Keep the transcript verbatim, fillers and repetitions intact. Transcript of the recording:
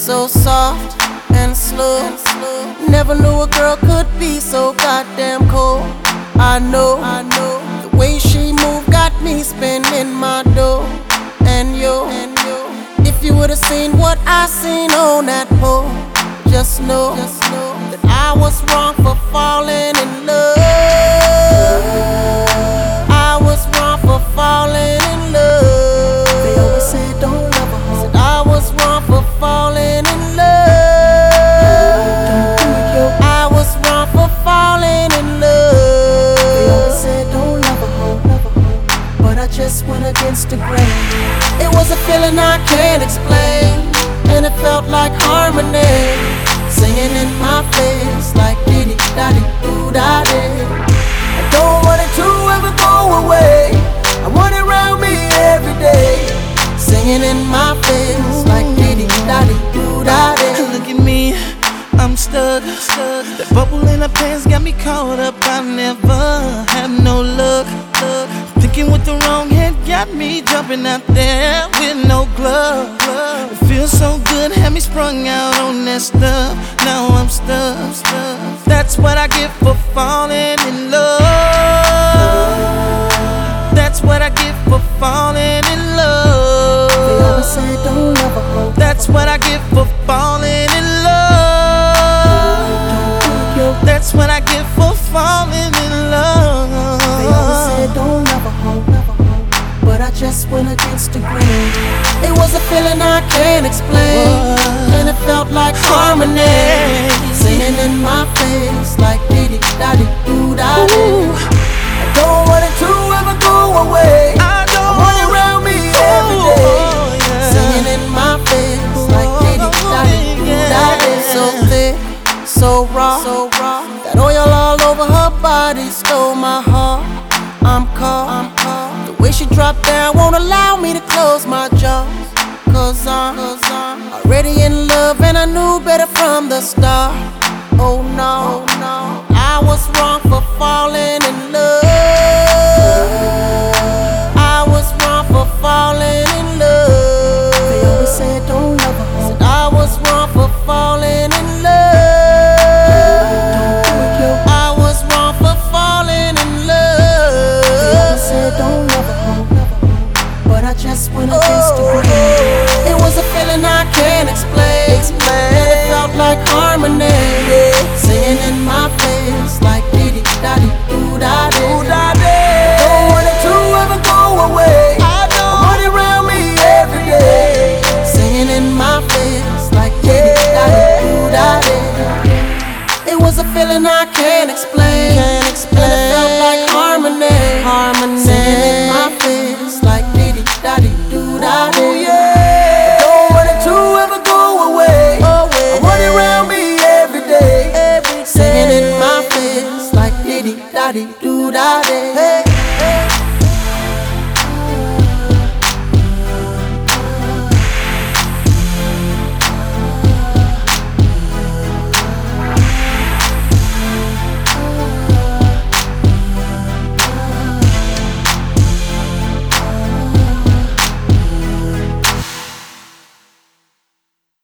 so soft and slow. Never knew a girl could be so goddamn cold. I know, I know, the way she moved got me spending my dough. And yo, and yo, if you would've seen what I seen on that pole, just know, just know that I was wrong for falling in love. I was wrong for falling in love. They always said don't love a hoe. Said I was wrong for falling in love. Don't do it, yo. I was wrong for falling in love. They always said don't love a hoe, love a hoe, but I just went against the grain. It was a feeling I can't explain, and it felt like harmony, singing in my face like diddy daddy doo daddy. I don't want it to ever go away. I want it around me every day, singing in my face like diddy daddy doo daddy. Look at me, I'm stuck, stuck. That bubble in her pants got me caught up. I never had no luck, luck. Thinking with the wrong head got me jumping out there with no glove. It feels so good, had me sprung out on that stuff. Now I'm stuck, stuck. That's what I get for falling in love. That's what I get for falling in love. They always say don't love a hoe. That's what I get for falling in love. That's what I get for falling in love. They always said don't love a hoe, love a hoe, but I just went against the grain. It was a feeling I can't explain, and it felt like harmony, singing in my face like diddy daddy doo daddy. I don't want it to ever go away. I don't want it around me every day, singing in my face like diddy daddy doo daddy. So thick, so raw, so raw. That oil all over her body stole my heart. I'm caught, I'm caught. The way she dropped down won't allow me to close my jaws. Cause I'm, Cause I'm already in love, and I knew better from the start. Oh no, oh no, I was wrong for falling in love. I was wrong for falling in love. They always said don't love a hoe. Said I was wrong for falling in love. Don't do it, yo. I was wrong for falling in love. They always said don't love a hoe, love a hoe, but I just went against the grain. It was a feeling I can't explain, explain. And it felt like harmony, singing in my